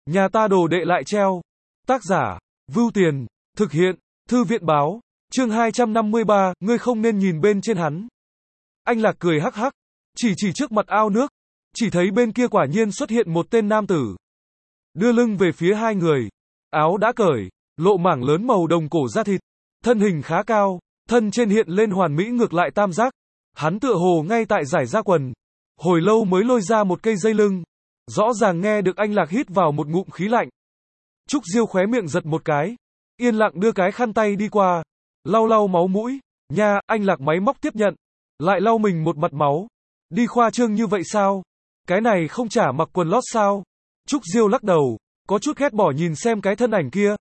Nhà ta đồ đệ lại treo. Tác giả, Vưu Tiền, thực hiện, Thư viện báo, chương 253, ngươi không nên nhìn bên trên hắn. Anh Lạc cười hắc hắc, chỉ trước mặt ao nước, chỉ thấy bên kia quả nhiên xuất hiện một tên nam tử. Đưa lưng về phía hai người, áo đã cởi, lộ mảng lớn màu đồng cổ da thịt, thân hình khá cao, thân trên hiện lên hoàn mỹ ngược lại tam giác. Hắn tựa hồ ngay tại giải ra quần, hồi lâu mới lôi ra một cây dây lưng. Rõ ràng nghe được anh Lạc hít vào một ngụm khí lạnh. Trúc Diêu khóe miệng giật một cái, yên lặng đưa cái khăn tay đi qua, lau lau máu mũi. Nha, anh Lạc máy móc tiếp nhận, lại lau mình một mặt máu. Đi khoa trương như vậy sao? Cái này không chả mặc quần lót sao? Trúc Diêu lắc đầu, có chút ghét bỏ nhìn xem cái thân ảnh kia.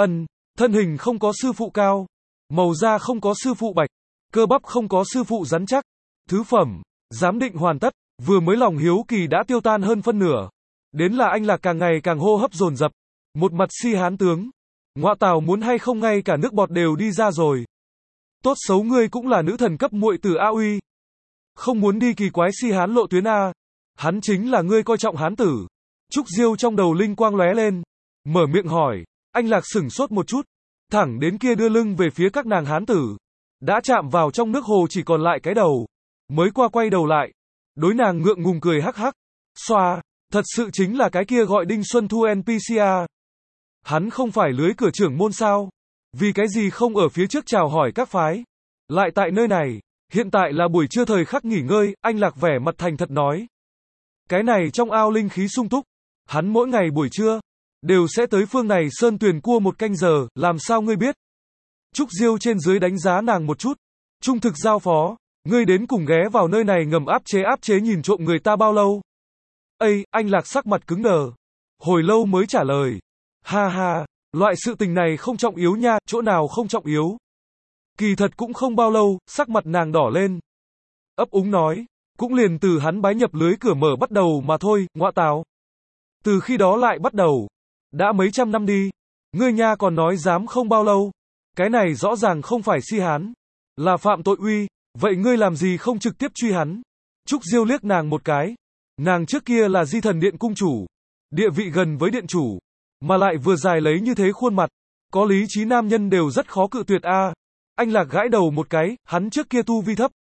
Thân hình không có sư phụ cao, màu da không có sư phụ bạch, cơ bắp không có sư phụ rắn chắc. Thứ phẩm, giám định hoàn tất, vừa mới lòng hiếu kỳ đã tiêu tan hơn phân nửa. Đến là anh Lạc càng ngày càng hô hấp dồn dập, một mặt si hán tướng. Ngọa tào muốn hay không ngay cả nước bọt đều đi ra rồi. Tốt xấu ngươi cũng là nữ thần cấp muội tử A Uy. Không muốn đi kỳ quái si hán lộ tuyến A. Hắn chính là ngươi coi trọng hán tử. Trúc Diêu trong đầu linh quang lóe lên, mở miệng hỏi. Anh Lạc sửng sốt một chút, thẳng đến kia đưa lưng về phía các nàng hán tử. Đã chạm vào trong nước hồ chỉ còn lại cái đầu. Mới qua quay đầu lại, đối nàng ngượng ngùng cười hắc hắc. Xoa, thật sự chính là cái kia gọi Đinh Xuân Thu NPCA. Hắn không phải lưới cửa trưởng môn sao? Vì cái gì không ở phía trước chào hỏi các phái? Lại tại nơi này, hiện tại là buổi trưa thời khắc nghỉ ngơi, anh Lạc vẻ mặt thành thật nói. Cái này trong ao linh khí sung túc, hắn mỗi ngày buổi trưa đều sẽ tới phương này sơn tuyền cua một canh giờ, làm sao ngươi biết? Trúc Diêu trên dưới đánh giá nàng một chút, trung thực giao phó, ngươi đến cùng ghé vào nơi này ngầm áp chế nhìn trộm người ta bao lâu? Ây, anh Lạc sắc mặt cứng đờ, hồi lâu mới trả lời. Ha ha, loại sự tình này không trọng yếu nha, chỗ nào không trọng yếu. Kỳ thật cũng không bao lâu, sắc mặt nàng đỏ lên. Ấp úng nói, cũng liền từ hắn bái nhập lưới cửa mở bắt đầu mà thôi, ngọa tào. Từ khi đó lại bắt đầu, đã mấy trăm năm đi, ngươi nha còn nói dám không bao lâu. Cái này rõ ràng không phải si hán, là phạm tội uy, vậy ngươi làm gì không trực tiếp truy hắn? Trúc Diêu liếc nàng một cái, nàng trước kia là Di Thần Điện cung chủ, địa vị gần với điện chủ, mà lại vừa dài lấy như thế khuôn mặt, có lý trí nam nhân đều rất khó cự tuyệt a. Anh Lạc gãi đầu một cái, hắn trước kia tu vi thấp.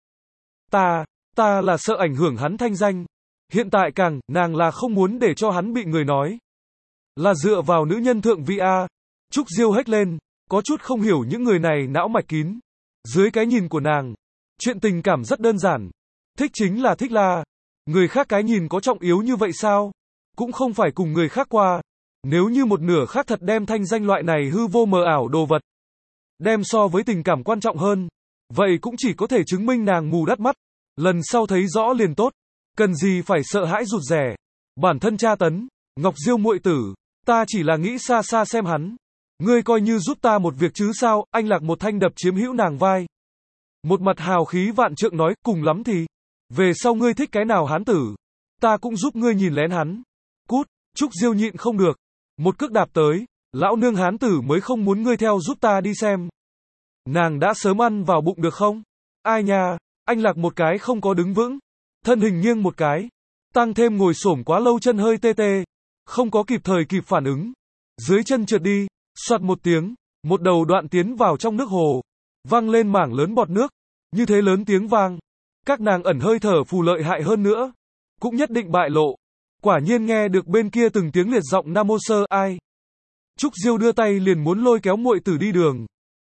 Ta là sợ ảnh hưởng hắn thanh danh. Hiện tại càng, nàng là không muốn để cho hắn bị người nói. Là dựa vào nữ nhân thượng vị a. Trúc Diêu hét lên, có chút không hiểu những người này não mạch kín. Dưới cái nhìn của nàng, chuyện tình cảm rất đơn giản. Thích chính là thích là. Người khác cái nhìn có trọng yếu như vậy sao? Cũng không phải cùng người khác qua. Nếu như một nửa khác thật đem thanh danh loại này hư vô mờ ảo đồ vật đem so với tình cảm quan trọng hơn, vậy cũng chỉ có thể chứng minh nàng mù đắt mắt. Lần sau thấy rõ liền tốt, cần gì phải sợ hãi rụt rè, bản thân tra tấn. Ngọc Diêu muội tử, ta chỉ là nghĩ xa xa xem hắn, ngươi coi như giúp ta một việc chứ sao? Anh Lạc một thanh đập chiếm hữu nàng vai, một mặt hào khí vạn trượng nói, cùng lắm thì về sau ngươi thích cái nào hán tử, ta cũng giúp ngươi nhìn lén hắn. Cút. Trúc Diêu nhịn không được, một cước đạp tới, lão nương hán tử mới không muốn ngươi theo giúp ta đi xem. Nàng đã sớm ăn vào bụng được không? Ai nha, anh Lạc một cái không có đứng vững, thân hình nghiêng một cái, tăng thêm ngồi xổm quá lâu chân hơi tê tê, không có kịp phản ứng, dưới chân trượt đi, soạt một tiếng, một đầu đoạn tiến vào trong nước hồ, văng lên mảng lớn bọt nước, như thế lớn tiếng vang, các nàng ẩn hơi thở phù lợi hại hơn nữa, cũng nhất định bại lộ. Quả nhiên nghe được bên kia từng tiếng liệt giọng Nam Mô Sơ ai. Trúc Diêu đưa tay liền muốn lôi kéo muội tử đi đường.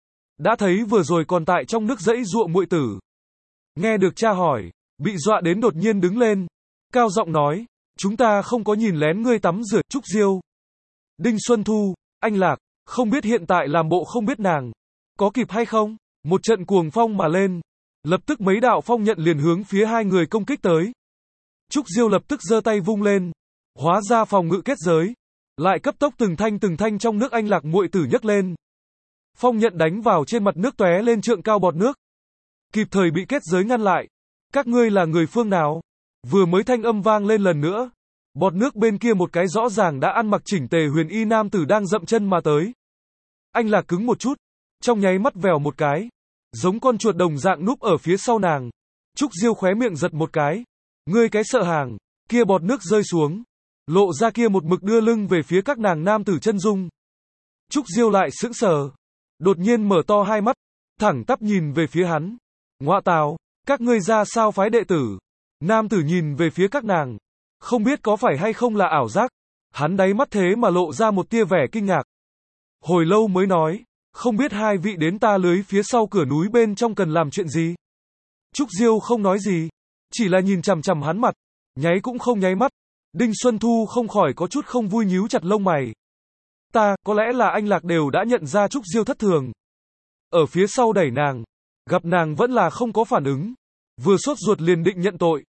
Đã thấy vừa rồi còn tại trong nước dãy giụa muội tử. Nghe được cha hỏi, bị dọa đến đột nhiên đứng lên, cao giọng nói, chúng ta không có nhìn lén ngươi tắm rửa. Trúc Diêu, Đinh Xuân Thu, anh Lạc, không biết hiện tại làm bộ không biết nàng, có kịp hay không? Một trận cuồng phong mà lên, lập tức mấy đạo phong nhận liền hướng phía hai người công kích tới. Trúc Diêu lập tức giơ tay vung lên, hóa ra phòng ngự kết giới, lại cấp tốc từng thanh trong nước. Anh Lạc muội tử nhấc lên, phong nhận đánh vào trên mặt nước tóe lên trượng cao bọt nước, kịp thời bị kết giới ngăn lại. Các ngươi là người phương nào? Vừa mới thanh âm vang lên lần nữa, bọt nước bên kia một cái rõ ràng đã ăn mặc chỉnh tề huyền y nam tử đang dậm chân mà tới. Anh Lạc cứng một chút, trong nháy mắt vèo một cái, giống con chuột đồng dạng núp ở phía sau nàng. Trúc Diêu khóe miệng giật một cái, ngươi cái sợ hàng, kia bọt nước rơi xuống, lộ ra kia một mực đưa lưng về phía các nàng nam tử chân dung. Trúc Diêu lại sững sờ, đột nhiên mở to hai mắt, thẳng tắp nhìn về phía hắn. Ngoạ tào, các ngươi ra sao phái đệ tử? Nam tử nhìn về phía các nàng, không biết có phải hay không là ảo giác, hắn đáy mắt thế mà lộ ra một tia vẻ kinh ngạc. Hồi lâu mới nói, không biết hai vị đến ta lưới phía sau cửa núi bên trong cần làm chuyện gì? Trúc Diêu không nói gì, chỉ là nhìn chằm chằm hắn mặt, nháy cũng không nháy mắt. Đinh Xuân Thu không khỏi có chút không vui nhíu chặt lông mày. Có lẽ là anh Lạc đều đã nhận ra Trúc Diêu thất thường. Ở phía sau đẩy nàng, gặp nàng vẫn là không có phản ứng, vừa sốt ruột liền định nhận tội.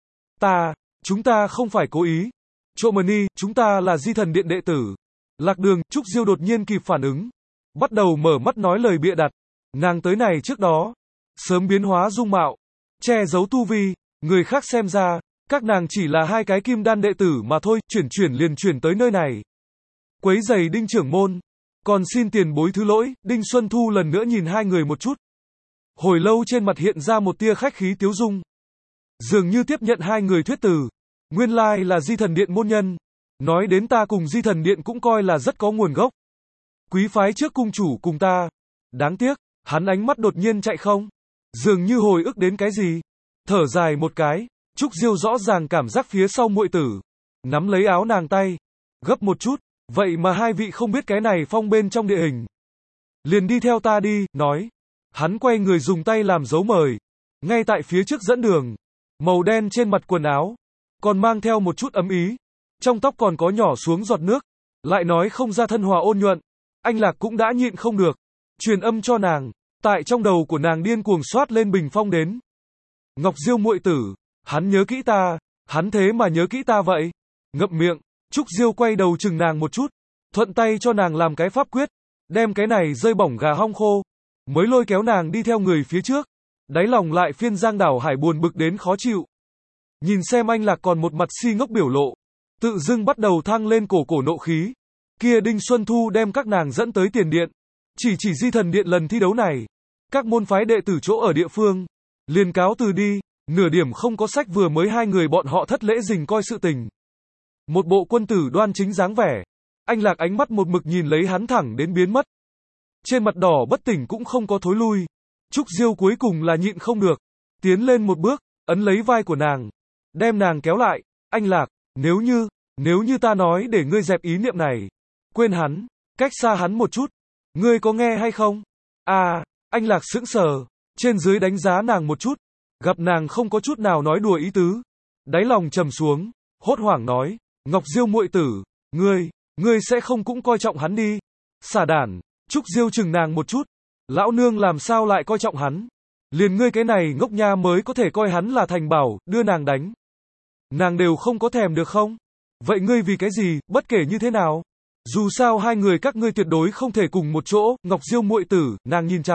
Chúng ta không phải cố ý. Chomani, chúng ta là Di Thần Điện đệ tử. Lạc Đường, Trúc Diêu đột nhiên kịp phản ứng, bắt đầu mở mắt nói lời bịa đặt. Nàng tới này trước đó, sớm biến hóa dung mạo, che giấu tu vi, người khác xem ra, các nàng chỉ là hai cái kim đan đệ tử mà thôi, chuyển liền chuyển tới nơi này. Quấy giày Đinh trưởng môn, còn xin tiền bối thứ lỗi. Đinh Xuân Thu lần nữa nhìn hai người một chút. Hồi lâu trên mặt hiện ra một tia khách khí tiếu dung. Dường như tiếp nhận hai người thuyết từ. Nguyên lai là Di Thần Điện môn nhân. Nói đến ta cùng Di Thần Điện cũng coi là rất có nguồn gốc. Quý phái trước cung chủ cùng ta. Đáng tiếc, hắn ánh mắt đột nhiên chạy không. Dường như hồi ức đến cái gì. Thở dài một cái, Trúc Diêu rõ ràng cảm giác phía sau muội tử. Nắm lấy áo nàng tay. Gấp một chút. Vậy mà hai vị không biết cái này phong bên trong địa hình. Liền đi theo ta đi, nói. Hắn quay người dùng tay làm dấu mời. Ngay tại phía trước dẫn đường. Màu đen trên mặt quần áo. Còn mang theo một chút ấm ý. Trong tóc còn có nhỏ xuống giọt nước. Lại nói không ra thân hòa ôn nhuận. Anh Lạc cũng đã nhịn không được. Truyền âm cho nàng. Tại trong đầu của nàng điên cuồng soát lên bình phong đến. Ngọc Diêu muội tử. Hắn nhớ kỹ ta. Hắn thế mà nhớ kỹ ta vậy. Ngậm miệng. Trúc Diêu quay đầu chừng nàng một chút. Thuận tay cho nàng làm cái pháp quyết. Đem cái này rơi bỏng gà hong khô. Mới lôi kéo nàng đi theo người phía trước. Đáy lòng lại phiên Giang Đảo Hải buồn bực đến khó chịu. Nhìn xem anh Lạc còn một mặt si ngốc biểu lộ. Tự dưng bắt đầu thăng lên cổ nộ khí. Kia Đinh Xuân Thu đem các nàng dẫn tới tiền điện. Chỉ Di Thần Điện lần thi đấu này. Các môn phái đệ tử chỗ ở địa phương. Liền cáo từ đi. Nửa điểm không có sách vừa mới hai người bọn họ thất lễ dình coi sự tình. Một bộ quân tử đoan chính dáng vẻ. Anh Lạc ánh mắt một mực nhìn lấy hắn thẳng đến biến mất. Trên mặt đỏ bất tỉnh cũng không có thối lui. Trúc Diêu cuối cùng là nhịn không được. Tiến lên một bước, ấn lấy vai của nàng. Đem nàng kéo lại. Anh Lạc, nếu như ta nói để ngươi dẹp ý niệm này. Quên hắn, cách xa hắn một chút. Ngươi có nghe hay không? Anh Lạc sững sờ. Trên dưới đánh giá nàng một chút. Gặp nàng không có chút nào nói đùa ý tứ. Đáy lòng trầm xuống. Hốt hoảng nói. Ngọc Diêu muội tử, ngươi sẽ không cũng coi trọng hắn đi. Xả đản. Trúc Diêu chừng nàng một chút. Lão nương làm sao lại coi trọng hắn? Liền ngươi cái này ngốc nha mới có thể coi hắn là thành bảo, đưa nàng đánh. Nàng đều không có thèm được không? Vậy ngươi vì cái gì, bất kể như thế nào? Dù sao hai người các ngươi tuyệt đối không thể cùng một chỗ. Ngọc Diêu muội tử, nàng nhìn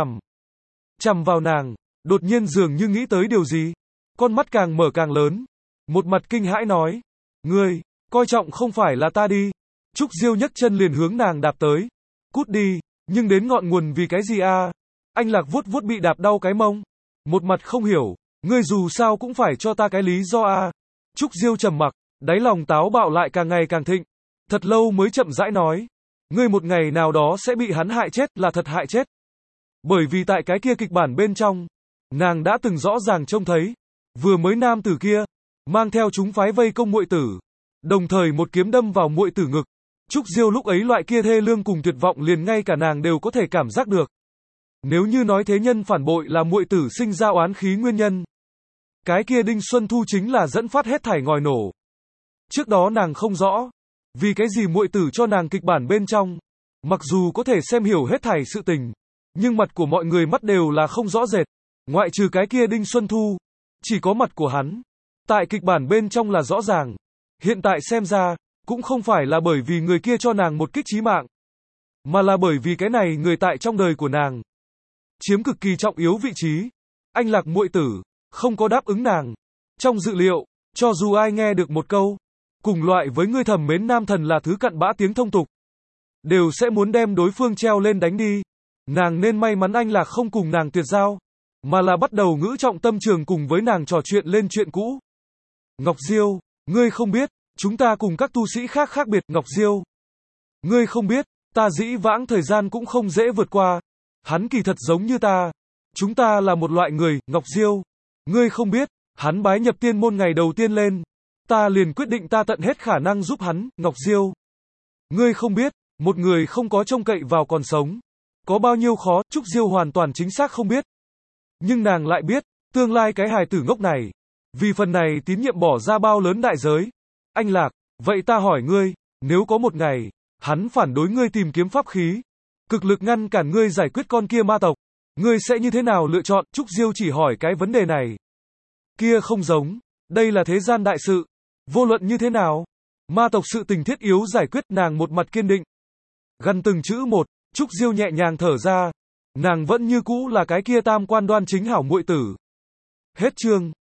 chằm vào nàng, đột nhiên dường như nghĩ tới điều gì. Con mắt càng mở càng lớn. Một mặt kinh hãi nói. Ngươi, coi trọng không phải là ta đi. Trúc Diêu nhấc chân liền hướng nàng đạp tới. Cút đi, nhưng đến ngọn nguồn vì cái gì a? Anh Lạc vuốt vuốt bị đạp đau cái mông. Một mặt không hiểu, ngươi dù sao cũng phải cho ta cái lý do a. Trúc Diêu trầm mặc, đáy lòng táo bạo lại càng ngày càng thịnh. Thật lâu mới chậm rãi nói. Ngươi một ngày nào đó sẽ bị hắn hại chết, là thật hại chết. Bởi vì tại cái kia kịch bản bên trong, nàng đã từng rõ ràng trông thấy. Vừa mới nam tử kia, mang theo chúng phái vây công muội tử. Đồng thời một kiếm đâm vào muội tử ngực. Trúc Diêu lúc ấy loại kia thê lương cùng tuyệt vọng liền ngay cả nàng đều có thể cảm giác được. Nếu như nói thế nhân phản bội là muội tử sinh ra oán khí nguyên nhân. Cái kia Đinh Xuân Thu chính là dẫn phát hết thảy ngòi nổ. Trước đó nàng không rõ. Vì cái gì muội tử cho nàng kịch bản bên trong. Mặc dù có thể xem hiểu hết thảy sự tình. Nhưng mặt của mọi người mắt đều là không rõ rệt. Ngoại trừ cái kia Đinh Xuân Thu. Chỉ có mặt của hắn. Tại kịch bản bên trong là rõ ràng. Hiện tại xem ra. Cũng không phải là bởi vì người kia cho nàng một kích chí mạng. Mà là bởi vì cái này người tại trong đời của nàng. Chiếm cực kỳ trọng yếu vị trí. Anh Lạc muội tử. Không có đáp ứng nàng. Trong dự liệu. Cho dù ai nghe được một câu. Cùng loại với ngươi thầm mến nam thần là thứ cặn bã tiếng thông tục. Đều sẽ muốn đem đối phương treo lên đánh đi. Nàng nên may mắn anh Lạc không cùng nàng tuyệt giao. Mà là bắt đầu ngữ trọng tâm trường cùng với nàng trò chuyện lên chuyện cũ. Ngọc Diêu. Ngươi không biết. Chúng ta cùng các tu sĩ khác khác biệt, Ngọc Diêu. Ngươi không biết, ta dĩ vãng thời gian cũng không dễ vượt qua. Hắn kỳ thật giống như ta. Chúng ta là một loại người, Ngọc Diêu. Ngươi không biết, hắn bái nhập tiên môn ngày đầu tiên lên. Ta liền quyết định ta tận hết khả năng giúp hắn, Ngọc Diêu. Ngươi không biết, một người không có trông cậy vào còn sống. Có bao nhiêu khó, Trúc Diêu hoàn toàn chính xác không biết. Nhưng nàng lại biết, tương lai cái hài tử ngốc này. Vì phần này tín nhiệm bỏ ra bao lớn đại giới. Anh Lạc, vậy ta hỏi ngươi, nếu có một ngày, hắn phản đối ngươi tìm kiếm pháp khí, cực lực ngăn cản ngươi giải quyết con kia ma tộc, ngươi sẽ như thế nào lựa chọn? Trúc Diêu chỉ hỏi cái vấn đề này. Kia không giống, đây là thế gian đại sự, vô luận như thế nào, ma tộc sự tình thiết yếu giải quyết, nàng một mặt kiên định. Gần từng chữ một, Trúc Diêu nhẹ nhàng thở ra, nàng vẫn như cũ là cái kia tam quan đoan chính hảo muội tử. Hết chương.